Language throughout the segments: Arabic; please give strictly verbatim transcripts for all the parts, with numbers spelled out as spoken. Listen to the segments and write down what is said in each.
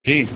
جيد.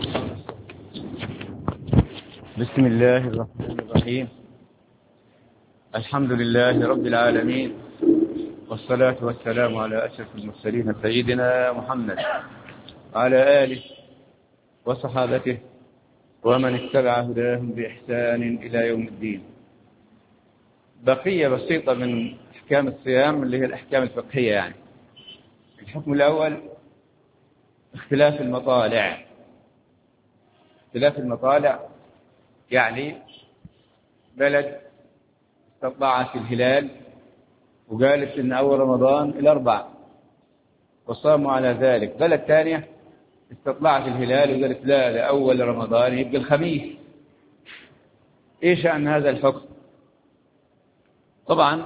بسم الله الرحمن الرحيم. الحمد لله رب العالمين، والصلاة والسلام على أشرف المرسلين سيدنا محمد وعلى آله وصحابته ومن اتبع هداهم بإحسان إلى يوم الدين. بقية بسيطة من أحكام الصيام اللي هي الأحكام الفقهية. يعني الحكم الأول اختلاف المطالع. اختلاف المطالع يعني بلد استطلعت الهلال وقالت إن أول رمضان الأربع وصاموا على ذلك. بلد ثانية استطلعت الهلال وقالت لا، لأول رمضان يبقى الخميس. إيش عن هذا الحكم؟ طبعا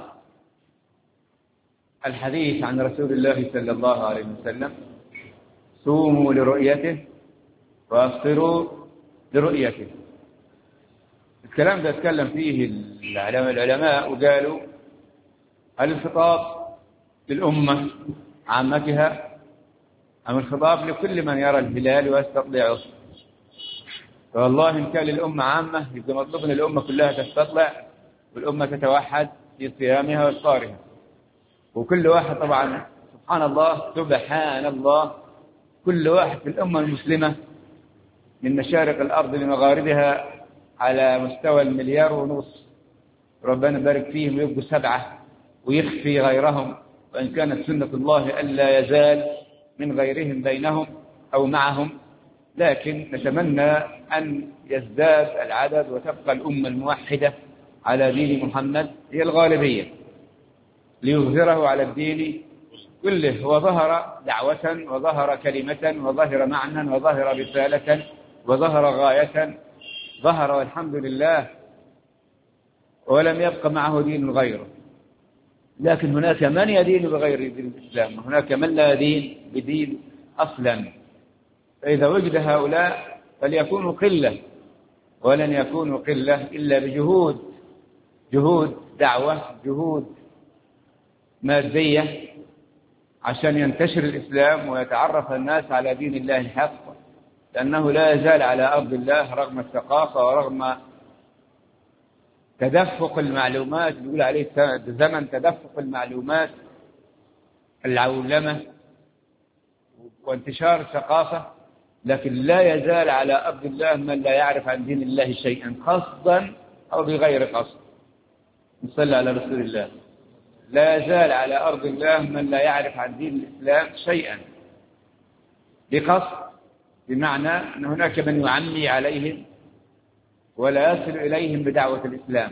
الحديث عن رسول الله صلى الله عليه وسلم: صوموا لرؤيته وأفطروا لرؤيته. الكلام ده اتكلم فيه العلماء وقالوا: هل الخطاب للأمة عامتها أم الخطاب لكل من يرى الهلال ويستطلعه؟ فوالله إن كان للأمة عامة يبقى مطلوب أن الأمة كلها تستطلع والأمة تتوحد في صيامها وإفطارها. وكل واحد طبعا سبحان الله سبحان الله كل واحد في الأمة المسلمة من مشارق الأرض لمغاربها على مستوى المليار ونص، ربنا بارك فيهم ويبقوا سبعة ويخفي غيرهم، وإن كانت سنة الله ألا يزال من غيرهم بينهم أو معهم، لكن نتمنى أن يزداد العدد وتبقى الأمة الموحدة على دين محمد هي الغالبية ليظهره على الدين كله. وظهر دعوة وظهر كلمة وظهر معنى وظهر رسالة وظهر غاية، ظهر والحمد لله، ولم يبق معه دين غيره. لكن هناك من يدين بغير دين الإسلام، وهناك من لا يدين بدين أصلا. فإذا وجد هؤلاء فليكونوا قلة، ولن يكونوا قلة إلا بجهود جهود دعوة، جهود مادية، عشان ينتشر الإسلام ويتعرف الناس على دين الله الحق، لأنه لا يزال على أرض الله رغم الثقافة ورغم تدفق المعلومات. يقول عليه زمن تدفق المعلومات، العولمة وانتشار الثقافة، لكن لا يزال على أرض الله من لا يعرف عن دين الله شيئا قصدا أو بغير قصد. نصلي على رسول الله. لا يزال على أرض الله من لا يعرف عن دين الإسلام شيئا بقصد، بمعنى أن هناك من يعمي عليهم ولا يصل إليهم بدعوة الإسلام،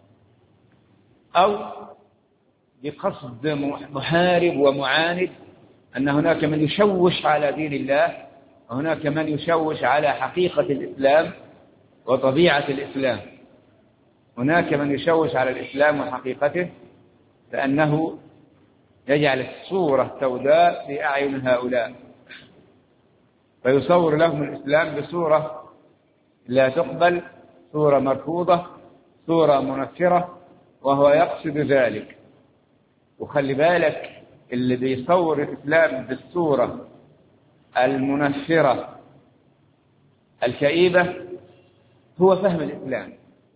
أو بقصد محارب ومعاند، أن هناك من يشوش على دين الله، وهناك من يشوش على حقيقة الإسلام وطبيعة الإسلام. هناك من يشوش على الإسلام وحقيقته لأنه يجعل الصورة سوداء في أعين هؤلاء، فيصور لهم الإسلام بصورة لا تقبل، صورة مرفوضة، صورة منفرة، وهو يقصد ذلك. وخلي بالك اللي بيصور الإسلام بالصورة المنفرة الكئيبة هو فهم الإسلام.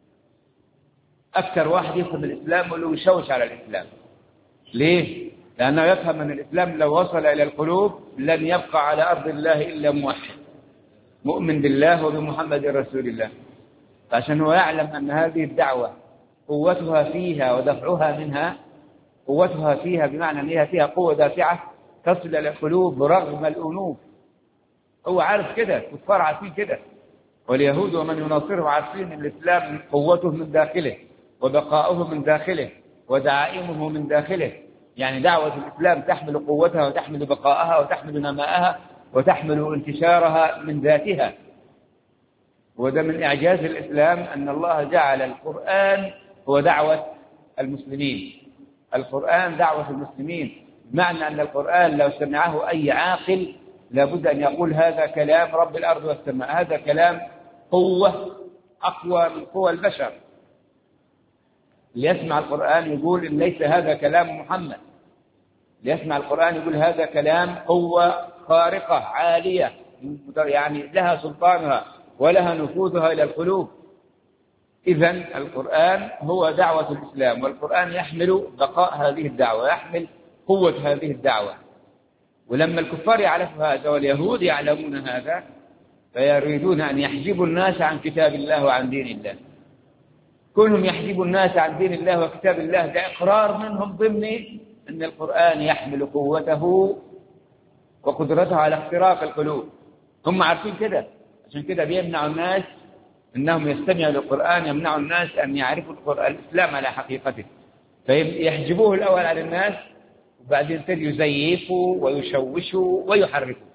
أكثر واحد يفهم الإسلام ولو يشوش على الإسلام. ليه؟ لأنه يفهم أن الإسلام لو وصل إلى القلوب لن يبقى على أرض الله إلا موحد مؤمن بالله وبمحمد رسول الله. فعشان هو يعلم أن هذه الدعوة قوتها فيها ودفعها منها، قوتها فيها بمعنى أنها فيها قوة دافعة تصل إلى القلوب رغم الأنوف. هو عارف كده، كفار عارفين كده، واليهود ومن يناصره عارفين أن الإسلام قوته من داخله وبقاؤه من داخله ودعائمه من داخله. يعني دعوة الإسلام تحمل قوتها وتحمل بقاءها وتحمل نماءها وتحمل انتشارها من ذاتها. وده من إعجاز الإسلام أن الله جعل القرآن هو دعوة المسلمين. القرآن دعوة المسلمين، بمعنى أن القرآن لو سمعه أي عاقل لابد أن يقول هذا كلام رب الأرض والسماء، هذا كلام قوة أقوى من قوى البشر. اللي يسمع القرآن يقول إن ليس هذا كلام محمد، اللي يسمع القرآن يقول هذا كلام قوة خارقة عالية يعني لها سلطانها ولها نفوذها إلى القلوب. إذن القرآن هو دعوة الإسلام، والقرآن يحمل بقاء هذه الدعوة، يحمل قوة هذه الدعوة. ولما الكفار يعرفوا هذا واليهود يعلمون هذا فيريدون أن يحجبوا الناس عن كتاب الله وعن دين الله. كونهم يحجبوا الناس عن دين الله وكتاب الله ده إقرار منهم ضمني أن القرآن يحمل قوته وقدرته على اختراق القلوب. هم عارفين كده، عشان كده بيمنعوا الناس أنهم يستمعوا للقرآن، يمنعوا الناس أن يعرفوا القرآن الإسلام على حقيقته، فيحجبوه الأول على الناس وبعدين يزيفوا ويشوشوا ويحرفوا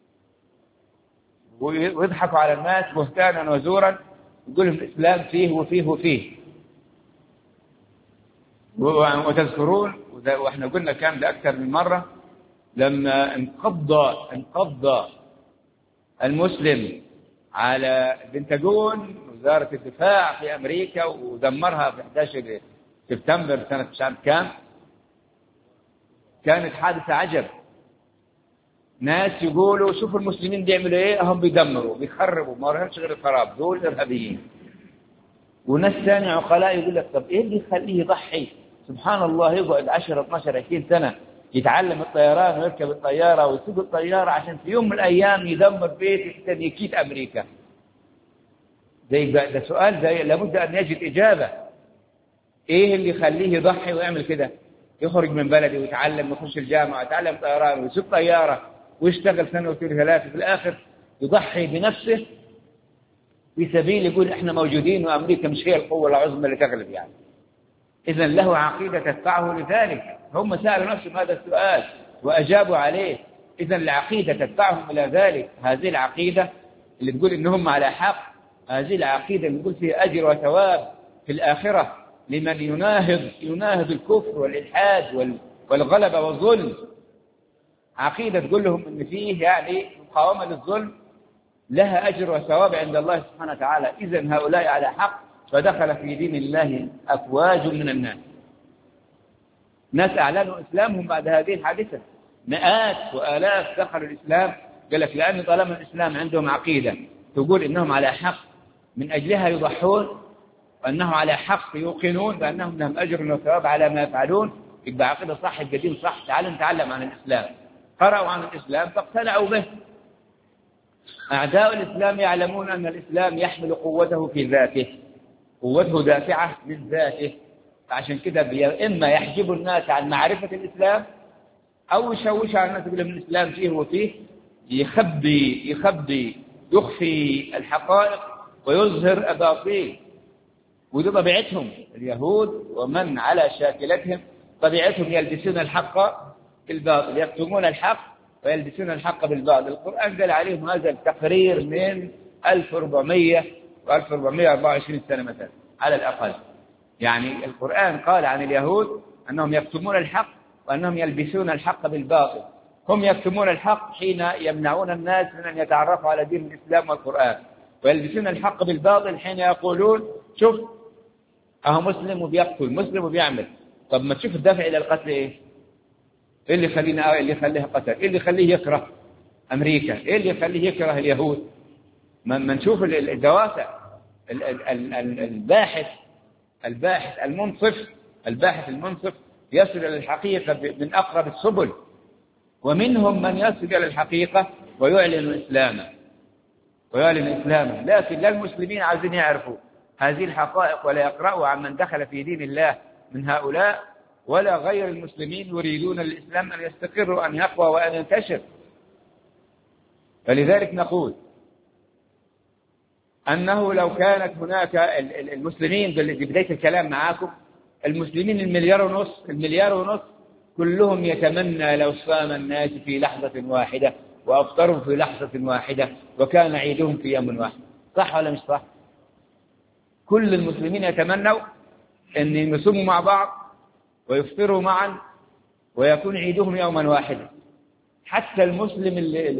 ويضحكوا على الناس بهتانا وزورا، يقول لهم الإسلام فيه وفيه وفيه. وتذكرون وإحنا قلنا كان ده أكثر من مرة لما انقض انقض المسلم على البنتاغون وزارة الدفاع في أمريكا ودمرها في أحد عشر سبتمبر سنة مش عارف كام، كانت حادثة عجب. ناس يقولوا شوفوا المسلمين بيعملوا ايه، هم بيدمروا بيخربوا، ما لهمش غير الخراب، دول إرهابيين. وناس ثانية عقلاء يقول لك طب ايه اللي يخليه يضحي؟ سبحان الله، يقعد عشرة اثناشر عشرين سنة يتعلم الطيران ويركب الطيارة ويسوق الطيارة عشان في يوم من الأيام يدمر بيت يكيد أمريكا. ده, ده سؤال ده لابد أن يجد إجابة. إيه اللي يخليه يضحي ويعمل كده؟ يخرج من بلده ويتعلم ويخش الجامعة ويتعلم طيران ويسوق طيارة ويشتغل سنة وثلاثة ثلاثة في الآخر يضحي بنفسه في سبيل يقول إحنا موجودين وأمريكا مش هي القوة العظمى اللي تغلب يعني. إذن له عقيدة تدفعه لذلك. هم سألوا نفسهم هذا السؤال وأجابوا عليه. إذن العقيدة تدفعهم إلى ذلك. هذه العقيدة اللي تقول إنهم على حق، هذه العقيدة اللي تقول فيها أجر وثواب في الآخرة لمن يناهض يناهض الكفر والإلحاد والغلبة والظلم. عقيدة تقول لهم إن فيه يعني مقاومة للظلم لها أجر وثواب عند الله سبحانه وتعالى. إذن هؤلاء على حق، فدخل في دين الله أفواج من الناس. ناس أعلنوا إسلامهم بعد هذه الحادثة، مئات وآلاف دخلوا الإسلام. قال لك لأن طالما الإسلام عندهم عقيدة تقول إنهم على حق من أجلها يضحون، وأنهم على حق يوقنون بأنهم لهم أجر وثواب على ما يفعلون، يبقى عقيدة صح، القديم صح. تعالوا نتعلم عن الإسلام. قرأوا عن الإسلام فاقتنعوا به. أعداء الإسلام يعلمون أن الإسلام يحمل قوته في ذاته، قوته دافعة من ذاته. عشان كده إما يحجب الناس عن معرفة الإسلام أو يشوش على الناس يقول من الإسلام فيه وفيه، يخبي يخبي يخفي الحقائق ويظهر أباطيل. ودي طبيعتهم اليهود ومن على شاكلتهم، طبيعتهم يلبسون الحق بالباطل، يكتمون الحق ويلبسون الحق بالباطل. القرآن قال عليهم هذا التقرير من ألف وأربعمائة وألف وأربعمائة وأربعة وعشرين سنة مثلا على الأقل. يعني القرآن قال عن اليهود أنهم يكتمون الحق وأنهم يلبسون الحق بالباطل. هم يكتمون الحق حين يمنعون الناس من أن يتعرفوا على دين الإسلام والقرآن، ويلبسون الحق بالباطل حين يقولون شوف أهو مسلم وبيقتل، مسلم وبيعمل. طب ما تشوف الدافع إلى القتل إيه؟ إيه اللي يخلينا إيه اللي يخليه قتل؟ إيه اللي يخليه يكره أمريكا؟ إيه اللي يخليه يكره اليهود؟ ما نشوف الدوافع. الباحث الباحث المنصف الباحث المنصف يصل إلى الحقيقة من أقرب السبل، ومنهم من يصل إلى الحقيقة ويعلن إسلامه ويعلن إسلامه لكن لا المسلمين عايزين يعرفوا هذه الحقائق ولا يقرأوا عن من دخل في دين الله من هؤلاء، ولا غير المسلمين يريدون الإسلام أن يستقر وأن يقوى وأن ينتشر. فلذلك نقول أنه لو كانت هناك المسلمين بداية الكلام معاكم، المسلمين المليار ونص المليار ونص كلهم يتمنى لو صام الناس في لحظة واحدة وأفطروا في لحظة واحدة وكان عيدهم في يوم واحد. صح ولا مش صح؟ كل المسلمين يتمنوا أن يصوموا مع بعض ويفطروا معا ويكون عيدهم يوما واحدا. حتى المسلم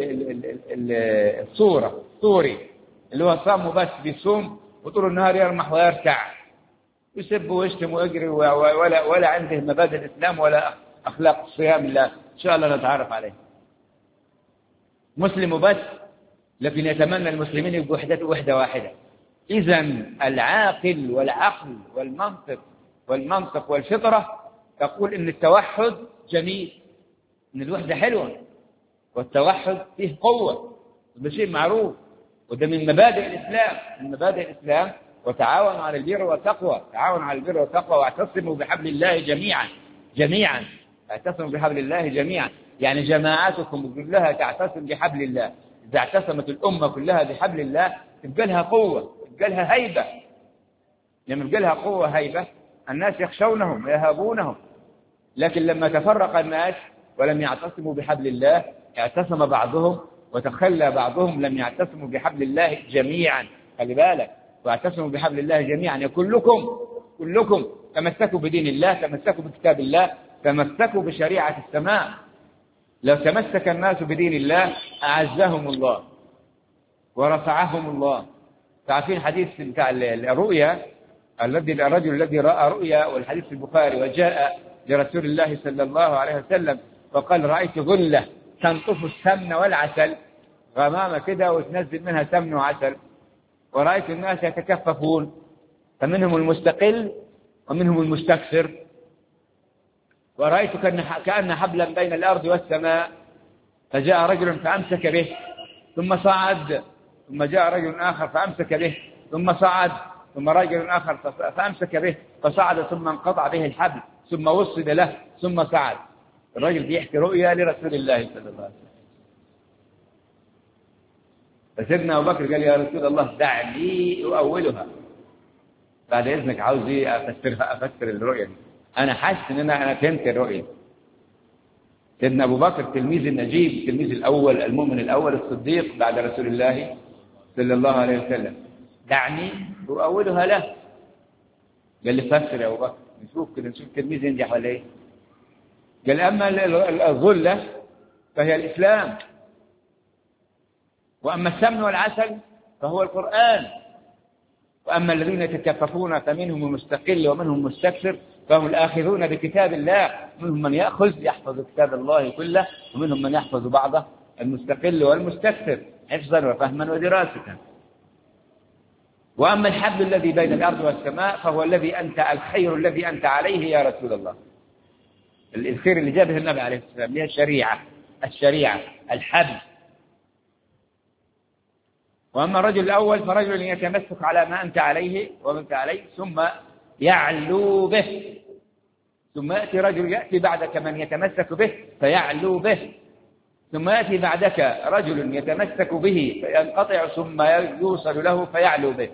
الصورة الصوري اللي هو صامه بس بيصوم وطول النهار يرمح ويرتع يسب ويشتم ويجري ولا ولا عنده مبادئ الإسلام ولا أخلاق الصيام. الله إن شاء الله نتعرف عليه. مسلم بس لكن يتمنى المسلمين يبقوا وحدة وحدة واحدة. إذن العاقل والعقل والمنطق والمنطق والفطرة تقول إن التوحد جميل، إن الوحدة حلوة، والتوحد فيه قوة، ده شيء معروف، وده من مبادئ الإسلام، من مبادئ الإسلام. وتعاونوا على البر والتقوى، تعاونوا على البر والتقوى واعتصموا بحبل الله جميعا جميعا اعتصموا بحبل الله جميعا، يعني جماعاتكم كلها تعتصم بحبل الله. إذا اعتصمت الأمة كلها بحبل الله تبقى لها قوة، تبقى لها هيبة. لما يبقى لها قوة هيبة الناس يخشونهم ويهابونهم. لكن لما تفرق الناس ولم يعتصموا بحبل الله، اعتصم بعضهم وتخلى بعضهم، لم يعتصموا بحبل الله جميعا. خلي بالك، واعتصموا بحبل الله جميعا، يعني كلكم كلكم تمسكوا بدين الله، تمسكوا بكتاب الله، تمسكوا بشريعة السماء. لو تمسك الناس بدين الله أعزهم الله ورفعهم الله. تعرفين حديث بتاع الرؤيا، الذي الرجل الذي رأى رؤيا، والحديث في البخاري، وجاء لرسول الله صلى الله عليه وسلم وقال رأيت غلة تنطف السمن والعسل، غمامة كده وتنزل منها سمن وعسل، ورأيت الناس يتكففون، فمنهم المستقل ومنهم المستكثر، ورأيت كأن حبلا بين الأرض والسماء، فجاء رجل فأمسك به ثم صعد، ثم جاء رجل آخر فأمسك به ثم صعد، ثم رجل آخر فأمسك به فصعد، ثم انقطع به الحبل، ثم وصل له ثم صعد. الرجل بيحكي رؤيا لرسول الله صلى الله عليه وسلم. فسيدنا أبو بكر قال يا رسول الله دعني أؤولها، بعد إذنك عاوز إيه أفسرها، أفسر الرؤيا دي، أنا حاسس إن أنا أنا فهمت الرؤيا. سيدنا أبو بكر تلميذ النجيب، التلميذ الأول، المؤمن الأول، الصديق بعد رسول الله صلى الله عليه وسلم، دعني أؤولها له. قال لي فسر يا أبو بكر، نشوف كده، نشوف تلميذ ينجح ولا إيه. قال أما الظلة فهي الإسلام، وأما السمن والعسل فهو القرآن، وأما الذين يتكففون فمنهم المستقل ومنهم المستكثر، فهم الآخذون بكتاب الله، منهم من يأخذ يحفظ كتاب الله كله، ومنهم من يحفظ بعضه، المستقل والمستكثر حفظا وفهما ودراسة. وأما الحبل الذي بين الأرض والسماء فهو الذي أنت الخير الذي أنت عليه يا رسول الله، الخير اللي جابه النبي عليه الصلاة والسلام، هي الشريعة، الشريعة الحبل. وأما الرجل الأول فرجل يتمسك على ما أنت عليه وأنت عليه ثم يعلو به، ثم يأتي رجل يأتي بعدك من يتمسك به فيعلو به، ثم يأتي بعدك رجل يتمسك به فينقطع ثم يوصل له فيعلو به.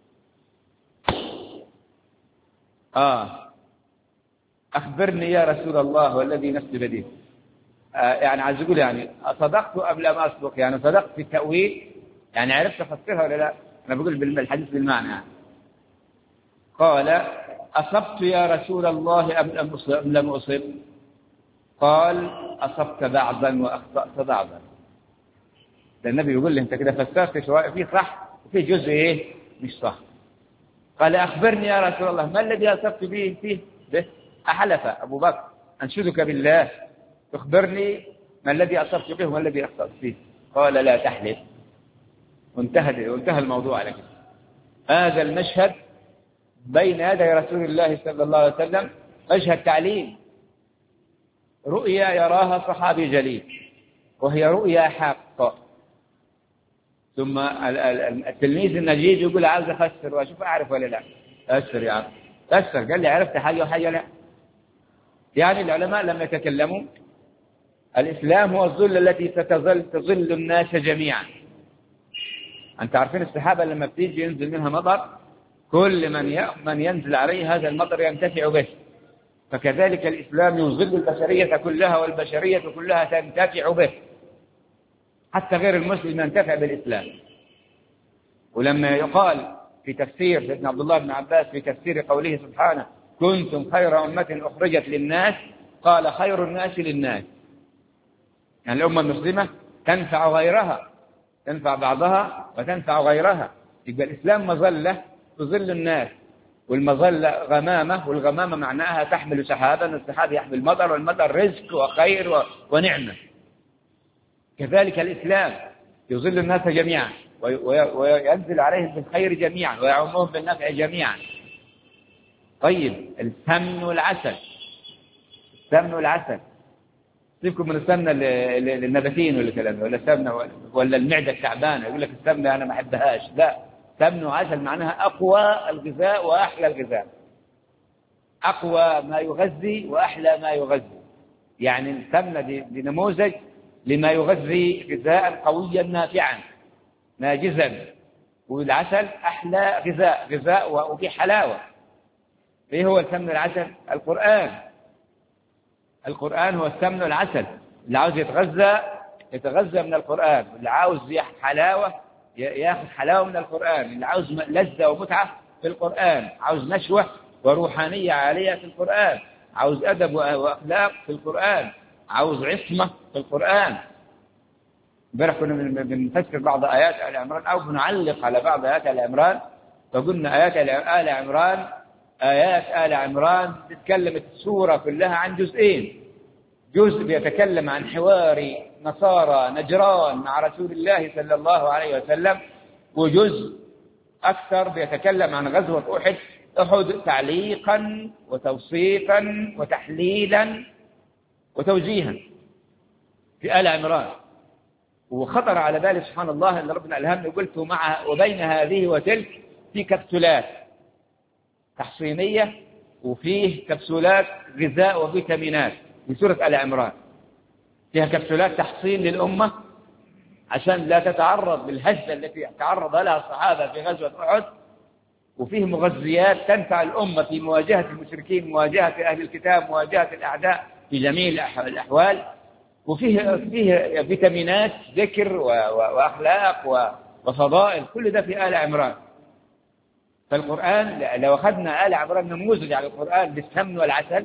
آه أخبرني يا رسول الله والذي نفسي بيده. آه يعني عايز أقول يعني صدقت أم لم أصدق، يعني صدقت في التأويل، يعني عرفت أفسرها ولا لا؟ أنا بقول بالحديث بالمعنى يعني. قال أصبت يا رسول الله أم لم أصب؟ قال أصبت بعضا وأخطأت بعضا. ده النبي يقول لي أنت كده فسرت شوية، في صح وفي جزء إيه مش صح. قال أخبرني يا رسول الله ما الذي أصبت به فيه به؟ أحلف أبو بكر أنشدك بالله تخبرني ما الذي أصبت به وما الذي أخطأت فيه. قال لا تحلف، وانتهى وانتهى الموضوع على كده. هذا المشهد بين يدي رسول الله صلى الله عليه وسلم مشهد تعليم، رؤيا يراها صحابي جليل وهي رؤيا حق. ثم التلميذ النجيب يقول عاوز أفسر وأشوف أعرف ولا لا. فسر يا عم، فسر. قال لي عرفت حاجة وحاجة لا. يعني العلماء لما يتكلموا الإسلام هو الظل التي ستظل تظل الناس جميعا. أنت عارفين السحابة لما بتيجي ينزل منها مطر، كل من من ينزل عليه هذا المطر ينتفع به، فكذلك الإسلام يظل البشرية كلها، والبشرية كلها تنتفع به، حتى غير المسلم ينتفع بالإسلام. ولما يقال في تفسير سيدنا عبد الله بن عباس في تفسير قوله سبحانه كنتم خير أمة أخرجت للناس، قال خير الناس للناس، يعني الأمة المسلمة تنفع غيرها، تنفع بعضها وتنفع غيرها. يبقى الإسلام مظلة تظل الناس، والمظلة غمامة، والغمامة معناها تحمل سحابا، والسحاب يحمل مطر، والمطر رزق وخير ونعمة. كذلك الإسلام يظل الناس جميعا وينزل عليهم بالخير جميعا ويعمهم بالنفع جميعا. طيب السمن والعسل، السمن والعسل سيبكم من السمنة للنباتين ولا كلام ولا السمنة ولا المعدة التعبانة يقول لك السمنة أنا ما أحبهاش، لا، سمن وعسل معناها أقوى الغذاء وأحلى الغذاء، أقوى ما يغذي وأحلى ما يغذي. يعني السمنة دي, دي نموذج لما يغذي غذاء قويا نافعا ناجزا، والعسل أحلى غذاء، غذاء وفي حلاوة. إيه هو السمن والعسل؟ القرآن. القرآن هو السمن والعسل. اللي عاوز يتغذى يتغذى من القرآن، اللي عاوز حلاوة ياخذ حلاوة من القرآن، اللي عاوز لذة ومتعة في القرآن، عاوز نشوة وروحانية عالية في القرآن، عاوز أدب وأخلاق في القرآن، عاوز عصمة في القرآن. امبارح كنا بنفسر بعض آيات آل عمران أو بنعلق على بعض آيات آل عمران، فقلنا آيات آل عمران آيات آل عمران تتكلم السورة كلها عن جزئين، جزء بيتكلم عن حوار نصارى نجران مع رسول الله صلى الله عليه وسلم، وجزء أكثر بيتكلم عن غزوة أحد أحد تعليقا وتوصيفا وتحليلا وتوجيها في آل عمران. وخطر على بالي سبحان الله أن ربنا ألهمني قلت مع وبين هذه وتلك في كبسولات تحصينية وفيه كبسولات غذاء وفيتامينات في سورة آل عمران، فيها كبسولات تحصين للأمة عشان لا تتعرض للهزة التي تعرض لها الصحابة في غزوة أحد، وفيه مغذيات تنفع الأمة في مواجهة المشركين، مواجهة أهل الكتاب، مواجهة الأعداء في جميع الأحوال، وفيه فيه فيتامينات ذكر وأخلاق وفضائل، كل ده في آل عمران. فالقرآن لو أخذنا آل عمران نموذج على القرآن بالسمن والعسل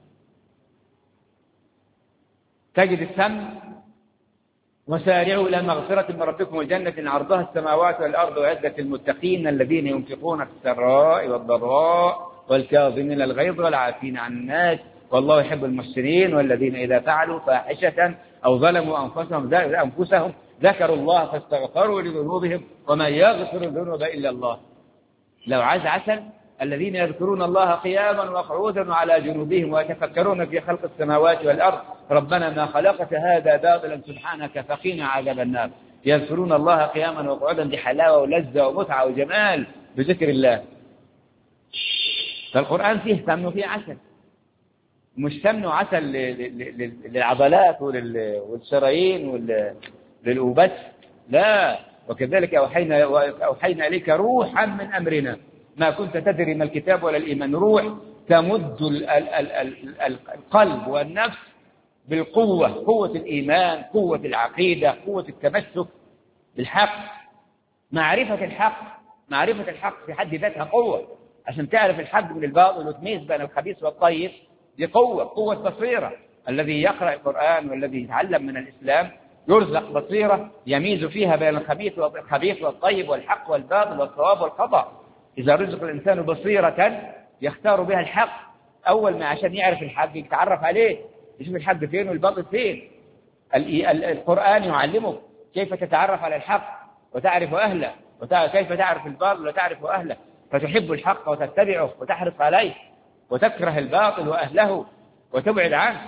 تجد السمن وسارعوا إلى مغفرة من ربكم وجنة عرضها السماوات والأرض وعدة المتقين الذين ينفقون في السراء والضراء والكاظمين الغيظ والعافين عن الناس والله يحب المحسنين والذين إذا فعلوا فاحشة أو ظلموا أنفسهم أنفسهم ذكروا الله فاستغفروا لذنوبهم وما يغفر الذنوب إلا الله. لو عايز عسل الذين يذكرون الله قياما وقعودا وعلى جنوبهم ويتفكرون في خلق السماوات والأرض ربنا ما خلقت هذا باطلا سبحانك فقنا عذاب النار. يذكرون الله قياما وقعودا بحلاوة ولذة ومتعة وجمال بذكر الله. فالقرآن فيه سمن وفيه عسل، مش سمن وعسل للعضلات والشرايين وللأوبس، لا. وكذلك أوحينا, أوحينا إليك روحا من أمرنا ما كنت تدري ما الكتاب ولا الإيمان، روح تمد القلب والنفس بالقوة، قوة الإيمان، قوة العقيدة، قوة التمسك بالحق، معرفة الحق. معرفة الحق في حد ذاتها قوة، عشان تعرف الحق من الباطل وتميز بين الخبيث والطيب، دي قوة، قوة بصيرة. الذي يقرأ القرآن والذي يتعلم من الإسلام يرزق بصيرة يميز فيها بين الخبيث والخبيث والطيب والحق والباطل والصواب والخطأ. إذا رزق الإنسان بصيرة يختار بها الحق أول ما عشان يعرف الحق يتعرف عليه، يشوف الحق فين والباطل فين. القرآن يعلمك كيف تتعرف على الحق وتعرف أهله، وكيف تعرف الباطل وتعرف أهله، فتحب الحق وتتبعه وتحرص عليه، وتكره الباطل وأهله وتبعد عنه.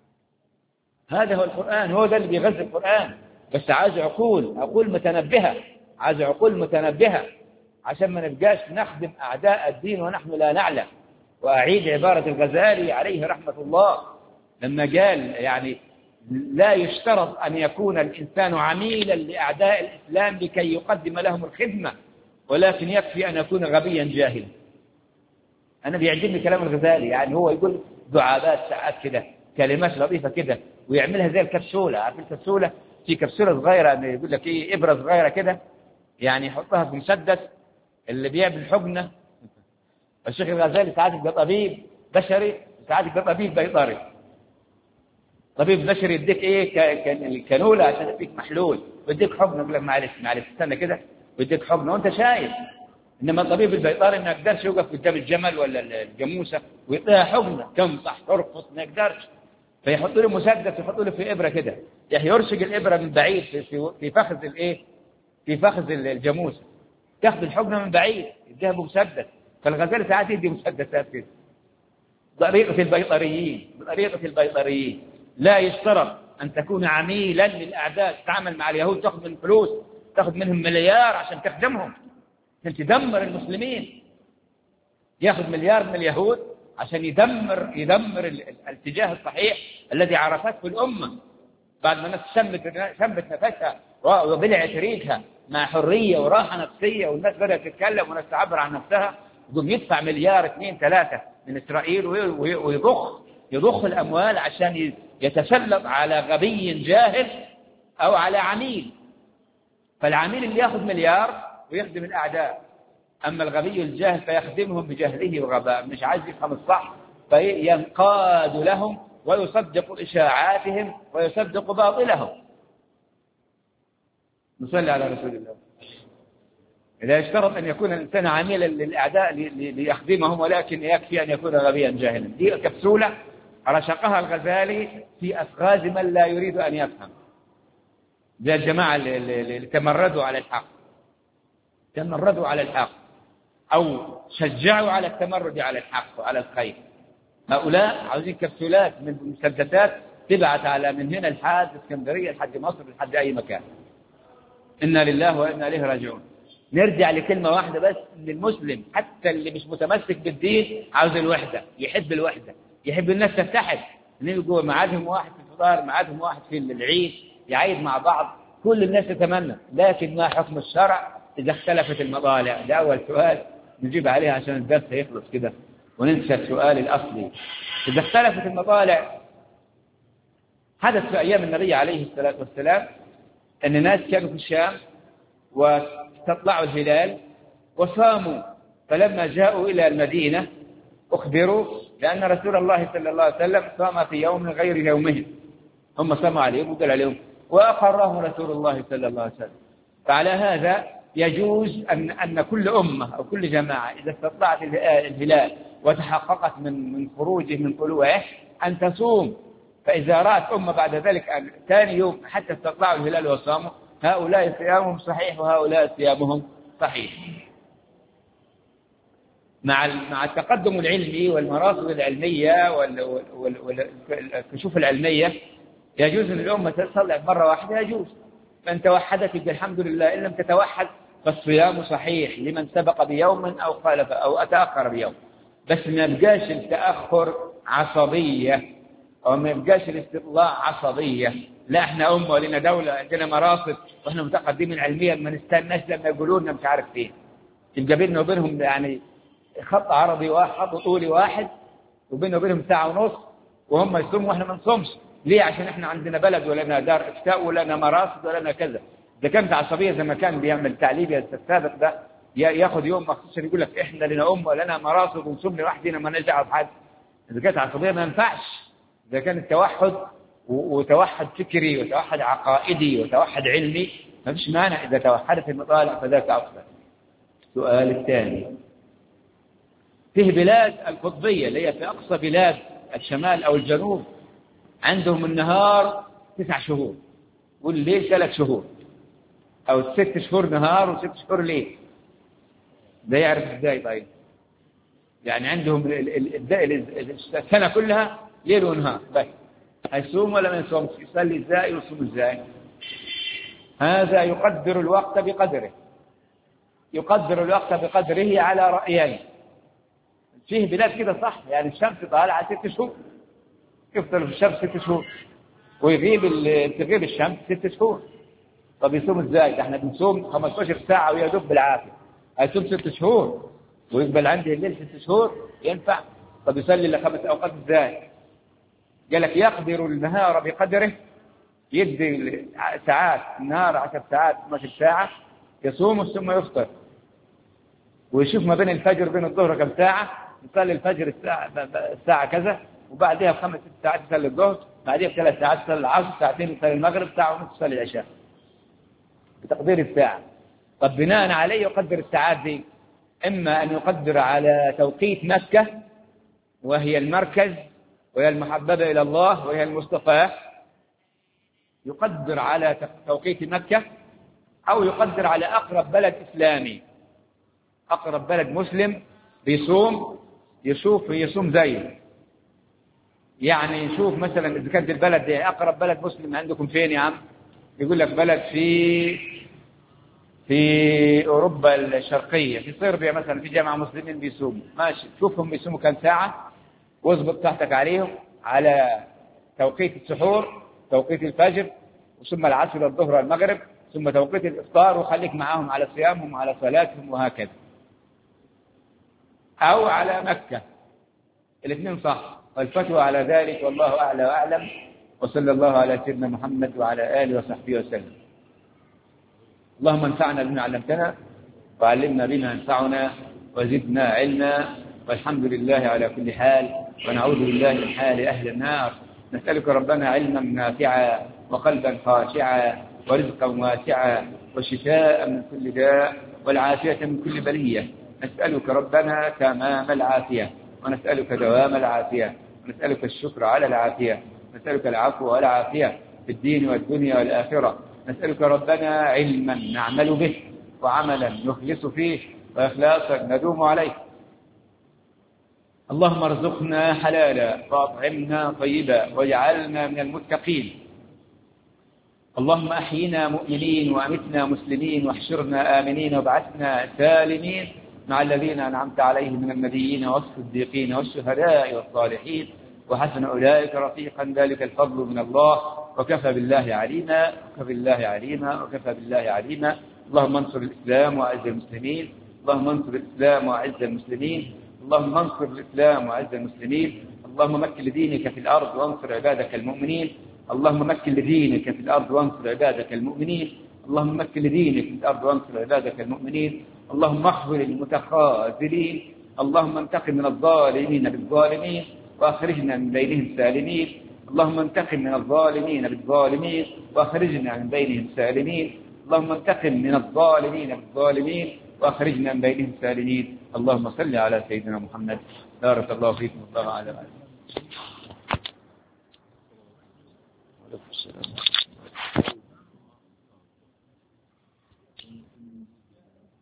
هذا هو القرآن، هو ده اللي بيغذي القرآن. بس عايز عقول، عقول متنبهة، عايز عقول متنبهة عشان ما نبقاش نخدم أعداء الدين ونحن لا نعلم. وأعيد عبارة الغزالي عليه رحمة الله لما قال يعني لا يشترط أن يكون الإنسان عميلا لأعداء الإسلام لكي يقدم لهم الخدمة، ولكن يكفي أن يكون غبيا جاهلا. أنا بيعجبني كلام الغزالي، يعني هو يقول دعابات ساعات كده، كلمات لطيفة كده، ويعملها زي الكبسولة. عارف الكبسولة؟ في كبسولة صغيرة يقول لك إيه، إبرة صغيرة كده، يعني يحطها في مسدس اللي بيعمل حقنة. الشيخ الغزالي ساعات يبقى طبيب بشري، ساعات يبقى طبيب بيطري. طبيب بشري يديك إيه كانولة عشان يديك محلول، ويديك حقنة يقول لك معلش معلش استنى كده، ويديك حقنة وأنت شايف. إنما الطبيب البيطري ما يقدرش يوقف قدام الجمل ولا الجاموسة ويعطيها حقنة تنصح ترقص، ما يقدرش. فيحط له مسدس، يحط له في إبرة كده، يرشق الإبرة من بعيد في في فخذ الإيه في فخذ الجاموسة، تاخذ الحقنة من بعيد يديها بمسدس. فالغزال ساعات يدي مسدسات كده. طريقة البيطريين طريقة البيطريين لا يشترط أن تكون عميلا للأعداء، تتعامل مع اليهود تأخذ من فلوس، تأخذ منهم مليار عشان تخدمهم، عشان تدمر المسلمين. يأخذ مليار من اليهود عشان يدمر يدمر الاتجاه الصحيح الذي عرفته الأمة بعد ما الناس شمت شمت نفسها وبلعت ريقها مع حرية وراحة نفسية، والناس بدأت تتكلم والناس تعبر عن نفسها. يقوم يدفع مليار اثنين ثلاثة من إسرائيل ويضخ يضخ الأموال عشان يتسلط على غبي جاهل أو على عميل. فالعميل اللي يأخذ مليار ويخدم الأعداء، أما الغبي الجاهل فيخدمهم بجهله وغباء، مش عايز يفهم الصح فينقاد لهم ويصدق إشاعاتهم ويصدق باطلهم. نصلي على رسول الله. لا يشترط أن يكون الإنسان عميلا للأعداء ليخدمهم، ولكن يكفي أن يكون غبيا جاهلا. دي كبسولة رشقها الغزالي في أفغاز من لا يريد أن يفهم، زي الجماعة اللي تمردوا على الحق تمردوا على الحق أو شجعوا على التمرد على الحق وعلى الخير. هؤلاء عاوزين كبسولات من مسدسات تبعت على من هنا لحد اسكندرية لحد مصر لحد أي مكان. إنا لله وإنا إليه راجعون. نرجع لكلمة واحدة بس، للمسلم حتى اللي مش متمسك بالدين عاوز الوحدة، يحب الوحدة، يحب الناس تتحد، نلقوا معادهم واحد في الفطار، معادهم واحد في العيد، يعيد مع بعض، كل الناس تتمنى. لكن ما حكم الشرع إذا اختلفت المطالع؟ ده أول سؤال نجيب عليه عشان الدرس يخلص كده وننسى السؤال الأصلي. إذا اختلفت المطالع، حدث في أيام النبي عليه الصلاة والسلام أن الناس كانوا في الشام واستطلعوا الهلال وصاموا، فلما جاءوا إلى المدينة أخبروا لأن رسول الله صلى الله عليه وسلم صام في يوم غير يومهم، هم صاموا عليهم وقال عليهم وأقرهم رسول الله صلى الله عليه وسلم. فعلى هذا يجوز أن أن كل أمة أو كل جماعة إذا استطلعت الهلال وتحققت من من خروجه من طلوعه أن تصوم، فإذا رأت أمة بعد ذلك أن ثاني يوم حتى استطلعوا الهلال وصاموا، هؤلاء صيامهم صحيح وهؤلاء صيامهم صحيح. مع مع التقدم العلمي والمراصد العلمية والكشوف العلمية يجوز أن الأمة تصلي مرة واحدة، يجوز. من توحدت الحمد لله، إن لم تتوحد فالصيام صحيح لمن سبق بيوم أو خالف أو أتأخر بيوم. بس ما يبقاش التأخر عصبية أو ما يبقاش الاستطلاع عصبية. لا احنا أمة ولنا دولة عندنا مراصد واحنا متقدمين علميا، ما نستناش لما يقولوا لنا مش عارف فين. يبقى بيننا وبينهم يعني خط عرضي واحد، خط طولي واحد، وبيننا وبينهم ساعة ونص، وهم يصوموا واحنا ما نصومش. ليه؟ عشان احنا عندنا بلد ولنا دار افتاء ولنا مراصد ولنا كذا. إذا كانت عصبية زي ما كان بيعمل تعليم السابق ده ياخذ يوم مخصوص يقول لك احنا لنا أمة ولنا مراصد ونصوم لوحدنا ما نرجع بحد. إذا كانت عصبية ما ينفعش. إذا كان التوحد وتوحد فكري وتوحد عقائدي وتوحد علمي ما فيش مانع. إذا توحدت المطالع فذاك أفضل. السؤال الثاني، فيه بلاد القطبية اللي هي في أقصى بلاد الشمال أو الجنوب عندهم النهار تسع شهور والليل ثلاث شهور، أو ست شهور نهار وست شهور ليل. ده يعرف إزاي؟ طيب يعني عندهم السنة كلها ليل ونهار بس، هيصوم ولا ما يصوم؟ يصلي إزاي ويصوم إزاي؟ هذا يقدر الوقت بقدره، يقدر الوقت بقدره على رأيين. فيه بلاد كده صح، يعني الشمس طالعة ست شهور يفضل في الشمس ست شهور ويغيب تغيب الشمس ست شهور. طب يصوم ازاي؟ ده احنا بنصوم خمسة عشر ساعة ويدوب بالعافية، هيصوم ست شهور ويقبل عنده الليل ست شهور؟ ينفع؟ طب يصلي لخمس أوقات ازاي؟ قال لك يقدر النهار بقدره، يدي ساعات النهار عشر ساعات اثنتا عشرة ساعة، يصوم ثم يفطر ويشوف ما بين الفجر وبين الظهر كم ساعة، يصلي الفجر الساعة, الساعة كذا، وبعدها بخمس ست ساعات يصلي الظهر، بعدها بثلاث ساعات يصلي العصر، ساعتين يصلي المغرب، ساعة ونص يصلي العشاء بتقدير الساعة. طب بناء عليه يقدر الساعات دي، إما أن يقدر على توقيت مكة وهي المركز وهي المحببة إلى الله وهي المصطفى، يقدر على توقيت مكة، أو يقدر على أقرب بلد إسلامي، أقرب بلد مسلم بيصوم يشوف يصوم زيه. يعني نشوف مثلا إذا كانت البلد دي أقرب بلد مسلم عندكم فين يا عم؟ يقول لك بلد في في أوروبا الشرقية، في صربيا مثلا في جامعة مسلمين بيصوموا، ماشي، شوفهم بيصوموا كم ساعة واضبط تحتك عليهم على توقيت السحور، توقيت الفجر، ثم العصر والظهر والمغرب، ثم توقيت الإفطار، وخليك معاهم على صيامهم وعلى صلاتهم وهكذا. أو على مكة، الاثنين صح، والفتوى على ذلك والله أعلى وأعلم. وصلى الله على سيدنا محمد وعلى آله وصحبه وسلم. اللهم انفعنا بما علمتنا وعلمنا بما ينفعنا وزدنا علما، والحمد لله على كل حال، ونعوذ بالله من حال أهل النار. نسألك ربنا علما نافعا وقلبا خاشعا ورزقا واسعا وشفاء من كل داء والعافية من كل بلية. نسألك ربنا تمام العافية، ونسألك دوام العافية، ونسألك الشكر على العافية، نسألك العفو والعافية في الدين والدنيا والآخرة. نسألك ربنا علما نعمل به، وعملا نخلص فيه، وإخلاصا ندوم عليه. اللهم ارزقنا حلالا وأطعمنا طيبا واجعلنا من المتقين. اللهم أحينا مؤمنين وأمتنا مسلمين واحشرنا آمنين وابعثنا سالمين مع الذين أنعمت عليهم من النبيين والصديقين والشهداء والصالحين، وحسن أولئك رفيقا، ذلك الفضل من الله، وكفى بالله عليما، وكفى بالله عليما، وكفى بالله عليما. اللهم انصر الإسلام وأعز المسلمين، اللهم انصر الإسلام وأعز المسلمين، اللهم انصر الإسلام وأعز المسلمين. اللهم مكن لدينك في الأرض وانصر عبادك المؤمنين، اللهم مكن لدينك في الأرض وانصر عبادك المؤمنين، اللهم مكن لدينك في الأرض وانصر عبادك المؤمنين. اللهم اخذل المتخاذلين، اللهم انتقم من الظالمين بالظالمين وأخرجنا من بينهم سالمين. اللهم انتقم من الظالمين بالظالمين وأخرجنا من بينهم سالمين. اللهم انتقم من الظالمين بالظالمين وأخرجنا من بينهم سالمين. اللهم صل على سيدنا محمد. بارك الله فيكم. الله أعلم. وعليكم السلام.